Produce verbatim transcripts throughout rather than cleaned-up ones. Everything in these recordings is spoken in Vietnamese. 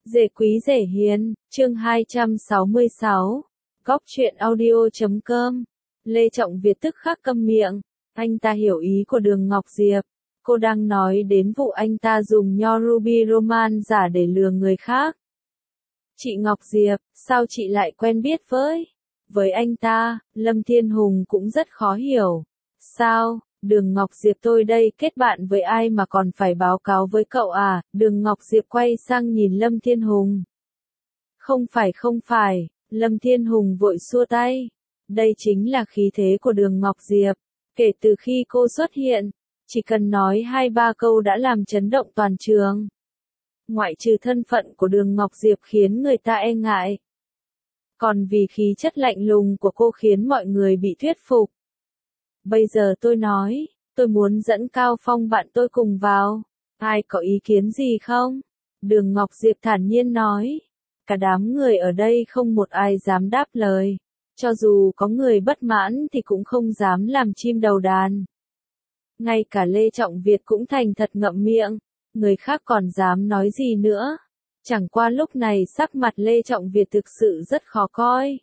Dễ quý dễ hiền, chương hai trăm sáu mươi sáu, góc truyện audio chấm com. Lê Trọng Việt tức khắc câm miệng, anh ta hiểu ý của Đường Ngọc Diệp. Cô đang nói đến vụ anh ta dùng nho Ruby Roman giả để lừa người khác. Chị Ngọc Diệp, sao chị lại quen biết với? Với anh ta, Lâm Thiên Hùng cũng rất khó hiểu. Sao, Đường Ngọc Diệp tôi đây kết bạn với ai mà còn phải báo cáo với cậu à? Đường Ngọc Diệp quay sang nhìn Lâm Thiên Hùng. Không phải không phải, Lâm Thiên Hùng vội xua tay. Đây chính là khí thế của Đường Ngọc Diệp. Kể từ khi cô xuất hiện, chỉ cần nói hai ba câu đã làm chấn động toàn trường. Ngoại trừ thân phận của Đường Ngọc Diệp khiến người ta e ngại. Còn vì khí chất lạnh lùng của cô khiến mọi người bị thuyết phục. Bây giờ tôi nói, tôi muốn dẫn Cao Phong bạn tôi cùng vào. Ai có ý kiến gì không? Đường Ngọc Diệp thản nhiên nói. Cả đám người ở đây không một ai dám đáp lời. Cho dù có người bất mãn thì cũng không dám làm chim đầu đàn. Ngay cả Lê Trọng Việt cũng thành thật ngậm miệng. Người khác còn dám nói gì nữa. Chẳng qua lúc này sắc mặt Lê Trọng Việt thực sự rất khó coi.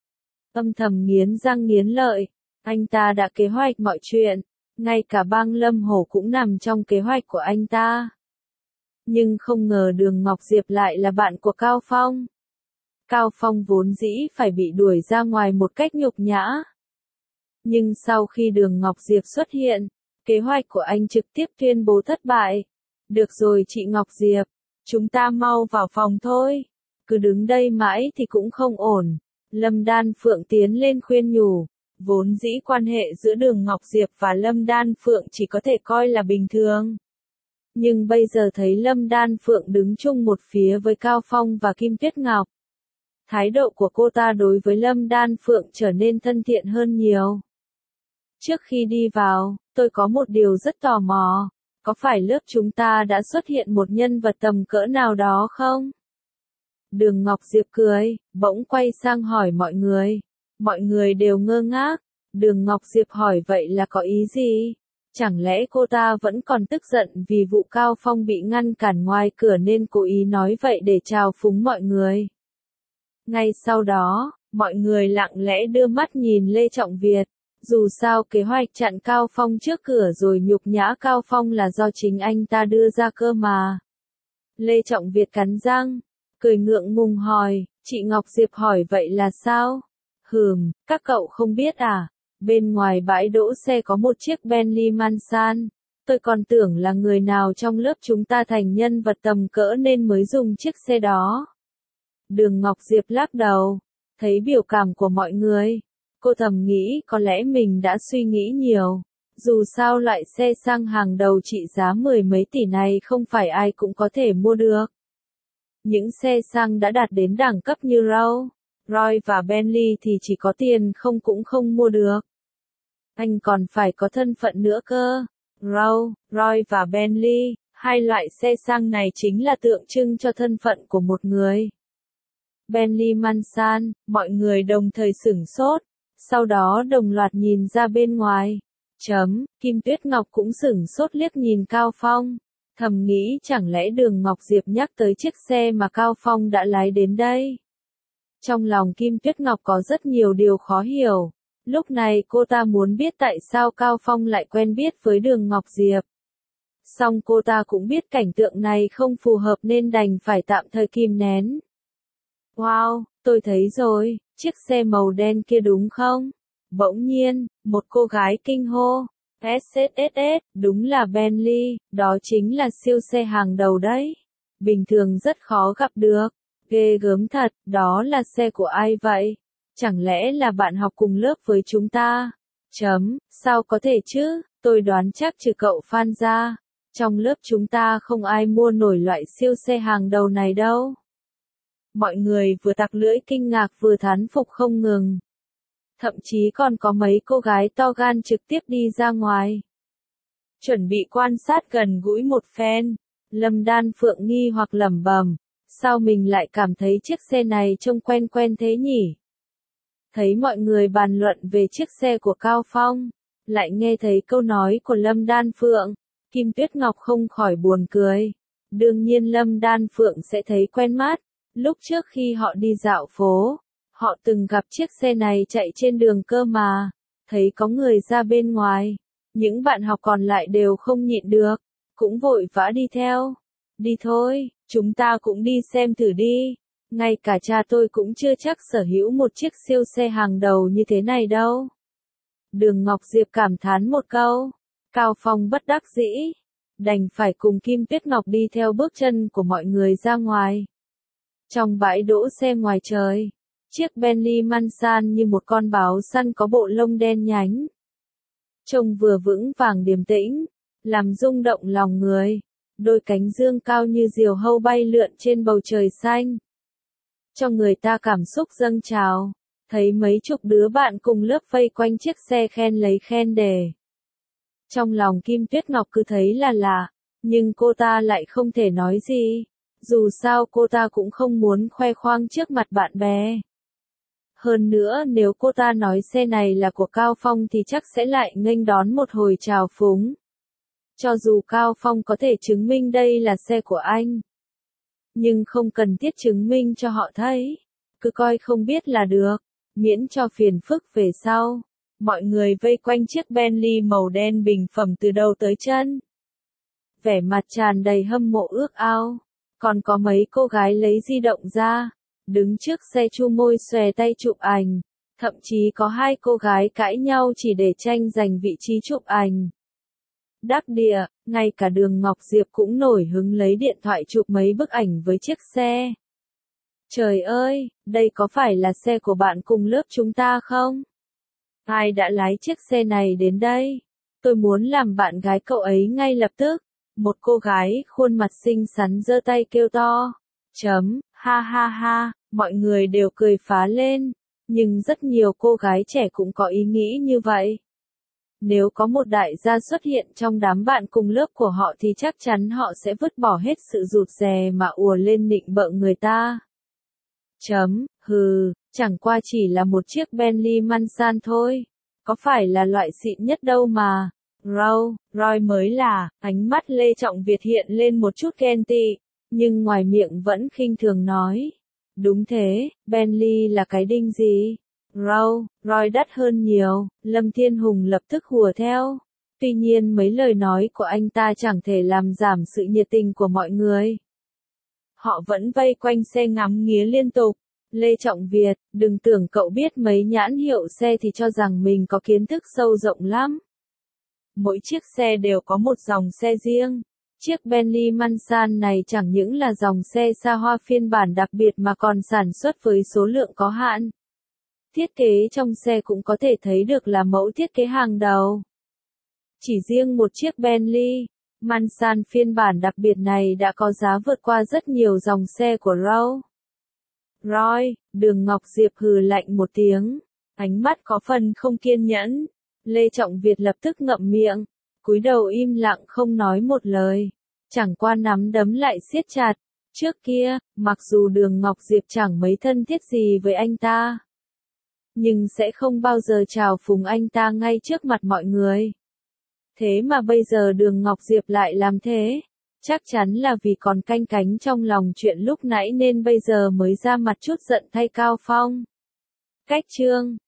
Âm thầm nghiến răng nghiến lợi. Anh ta đã kế hoạch mọi chuyện. Ngay cả bang Lâm Hổ cũng nằm trong kế hoạch của anh ta. Nhưng không ngờ Đường Ngọc Diệp lại là bạn của Cao Phong. Cao Phong vốn dĩ phải bị đuổi ra ngoài một cách nhục nhã. Nhưng sau khi Đường Ngọc Diệp xuất hiện, kế hoạch của anh trực tiếp tuyên bố thất bại. Được rồi chị Ngọc Diệp, chúng ta mau vào phòng thôi. Cứ đứng đây mãi thì cũng không ổn. Lâm Đan Phượng tiến lên khuyên nhủ. Vốn dĩ quan hệ giữa Đường Ngọc Diệp và Lâm Đan Phượng chỉ có thể coi là bình thường. Nhưng bây giờ thấy Lâm Đan Phượng đứng chung một phía với Cao Phong và Kim Tuyết Ngọc. Thái độ của cô ta đối với Lâm Đan Phượng trở nên thân thiện hơn nhiều. Trước khi đi vào, tôi có một điều rất tò mò. Có phải lớp chúng ta đã xuất hiện một nhân vật tầm cỡ nào đó không? Đường Ngọc Diệp cười, bỗng quay sang hỏi mọi người. Mọi người đều ngơ ngác. Đường Ngọc Diệp hỏi vậy là có ý gì? Chẳng lẽ cô ta vẫn còn tức giận vì vụ Cao Phong bị ngăn cản ngoài cửa nên cố ý nói vậy để trào phúng mọi người? Ngay sau đó, mọi người lặng lẽ đưa mắt nhìn Lê Trọng Việt. Dù sao kế hoạch chặn Cao Phong trước cửa rồi nhục nhã Cao Phong là do chính anh ta đưa ra cơ mà. Lê Trọng Việt cắn răng, cười ngượng ngùng hỏi, chị Ngọc Diệp hỏi vậy là sao? Hừm, các cậu không biết à? Bên ngoài bãi đỗ xe có một chiếc Bentley Mansan. Tôi còn tưởng là người nào trong lớp chúng ta thành nhân vật tầm cỡ nên mới dùng chiếc xe đó. Đường Ngọc Diệp lắc đầu, thấy biểu cảm của mọi người. Cô thầm nghĩ có lẽ mình đã suy nghĩ nhiều. Dù sao loại xe sang hàng đầu trị giá mười mấy tỷ này không phải ai cũng có thể mua được. Những xe sang đã đạt đến đẳng cấp như Rolls Royce và Bentley thì chỉ có tiền không cũng không mua được. Anh còn phải có thân phận nữa cơ. Rolls Royce và Bentley, hai loại xe sang này chính là tượng trưng cho thân phận của một người. Bentley Mansan, mọi người đồng thời sửng sốt, sau đó đồng loạt nhìn ra bên ngoài. Chấm, Kim Tuyết Ngọc cũng sửng sốt liếc nhìn Cao Phong, thầm nghĩ chẳng lẽ Đường Ngọc Diệp nhắc tới chiếc xe mà Cao Phong đã lái đến đây. Trong lòng Kim Tuyết Ngọc có rất nhiều điều khó hiểu. Lúc này cô ta muốn biết tại sao Cao Phong lại quen biết với Đường Ngọc Diệp. Song cô ta cũng biết cảnh tượng này không phù hợp nên đành phải tạm thời kìm nén. Wow, tôi thấy rồi, chiếc xe màu đen kia đúng không? Bỗng nhiên, một cô gái kinh hô. ét ét ét ét, đúng là Bentley, đó chính là siêu xe hàng đầu đấy. Bình thường rất khó gặp được. Ghê gớm thật, đó là xe của ai vậy? Chẳng lẽ là bạn học cùng lớp với chúng ta? Chấm, sao có thể chứ, tôi đoán chắc trừ cậu Phan ra. Trong lớp chúng ta không ai mua nổi loại siêu xe hàng đầu này đâu. Mọi người vừa tặc lưỡi kinh ngạc vừa thán phục không ngừng. Thậm chí còn có mấy cô gái to gan trực tiếp đi ra ngoài. Chuẩn bị quan sát gần gũi một phen. Lâm Đan Phượng nghi hoặc lẩm bẩm. Sao mình lại cảm thấy chiếc xe này trông quen quen thế nhỉ? Thấy mọi người bàn luận về chiếc xe của Cao Phong. Lại nghe thấy câu nói của Lâm Đan Phượng. Kim Tuyết Ngọc không khỏi buồn cười. Đương nhiên Lâm Đan Phượng sẽ thấy quen mắt. Lúc trước khi họ đi dạo phố, họ từng gặp chiếc xe này chạy trên đường cơ mà. Thấy có người ra bên ngoài, những bạn học còn lại đều không nhịn được, cũng vội vã đi theo. Đi thôi, chúng ta cũng đi xem thử đi. Ngay cả cha tôi cũng chưa chắc sở hữu một chiếc siêu xe hàng đầu như thế này đâu. Đường Ngọc Diệp cảm thán một câu. Cao Phong bất đắc dĩ, đành phải cùng Kim Tuyết Ngọc đi theo bước chân của mọi người ra ngoài. Trong bãi đỗ xe ngoài trời, chiếc Bentley Mansan như một con báo săn có bộ lông đen nhánh. Trông vừa vững vàng điềm tĩnh, làm rung động lòng người, đôi cánh dương cao như diều hâu bay lượn trên bầu trời xanh. Cho người ta cảm xúc dâng trào, thấy mấy chục đứa bạn cùng lớp vây quanh chiếc xe khen lấy khen để. Trong lòng Kim Tuyết Ngọc cứ thấy là lạ, nhưng cô ta lại không thể nói gì, dù sao cô ta cũng không muốn khoe khoang trước mặt bạn bè. Hơn nữa nếu cô ta nói xe này là của Cao Phong thì chắc sẽ lại nghênh đón một hồi trào phúng. Cho dù Cao Phong có thể chứng minh đây là xe của anh, nhưng không cần thiết chứng minh cho họ thấy, cứ coi không biết là được, miễn cho phiền phức về sau. Mọi người vây quanh chiếc Bentley màu đen bình phẩm từ đầu tới chân. Vẻ mặt tràn đầy hâm mộ ước ao, còn có mấy cô gái lấy di động ra, đứng trước xe chu môi xòe tay chụp ảnh, thậm chí có hai cô gái cãi nhau chỉ để tranh giành vị trí chụp ảnh. Đắc địa, ngay cả Đường Ngọc Diệp cũng nổi hứng lấy điện thoại chụp mấy bức ảnh với chiếc xe. Trời ơi, đây có phải là xe của bạn cùng lớp chúng ta không? Ai đã lái chiếc xe này đến đây? Tôi muốn làm bạn gái cậu ấy ngay lập tức. Một cô gái khuôn mặt xinh xắn giơ tay kêu to. Chấm, ha ha ha, mọi người đều cười phá lên. Nhưng rất nhiều cô gái trẻ cũng có ý nghĩ như vậy. Nếu có một đại gia xuất hiện trong đám bạn cùng lớp của họ thì chắc chắn họ sẽ vứt bỏ hết sự rụt rè mà ùa lên nịnh bợ người ta. Chấm, hừ, chẳng qua chỉ là một chiếc Bentley Mansan thôi. Có phải là loại xịn nhất đâu mà. Rolls Royce mới là, ánh mắt Lê Trọng Việt hiện lên một chút ghen tị, nhưng ngoài miệng vẫn khinh thường nói. Đúng thế, Bentley là cái đinh gì? Rolls Royce đắt hơn nhiều, Lâm Thiên Hùng lập tức hùa theo. Tuy nhiên mấy lời nói của anh ta chẳng thể làm giảm sự nhiệt tình của mọi người. Họ vẫn vây quanh xe ngắm nghía liên tục. Lê Trọng Việt, đừng tưởng cậu biết mấy nhãn hiệu xe thì cho rằng mình có kiến thức sâu rộng lắm. Mỗi chiếc xe đều có một dòng xe riêng. Chiếc Bentley Mansan này chẳng những là dòng xe xa hoa phiên bản đặc biệt mà còn sản xuất với số lượng có hạn. Thiết kế trong xe cũng có thể thấy được là mẫu thiết kế hàng đầu. Chỉ riêng một chiếc Bentley Mansan phiên bản đặc biệt này đã có giá vượt qua rất nhiều dòng xe của Rolls Royce. Đường Ngọc Diệp hừ lạnh một tiếng, ánh mắt có phần không kiên nhẫn. Lê Trọng Việt lập tức ngậm miệng, cúi đầu im lặng không nói một lời, chẳng qua nắm đấm lại siết chặt. Trước kia, mặc dù Đường Ngọc Diệp chẳng mấy thân thiết gì với anh ta, nhưng sẽ không bao giờ chào phúng anh ta ngay trước mặt mọi người. Thế mà bây giờ Đường Ngọc Diệp lại làm thế, chắc chắn là vì còn canh cánh trong lòng chuyện lúc nãy nên bây giờ mới ra mặt chút giận thay Cao Phong. Cách chương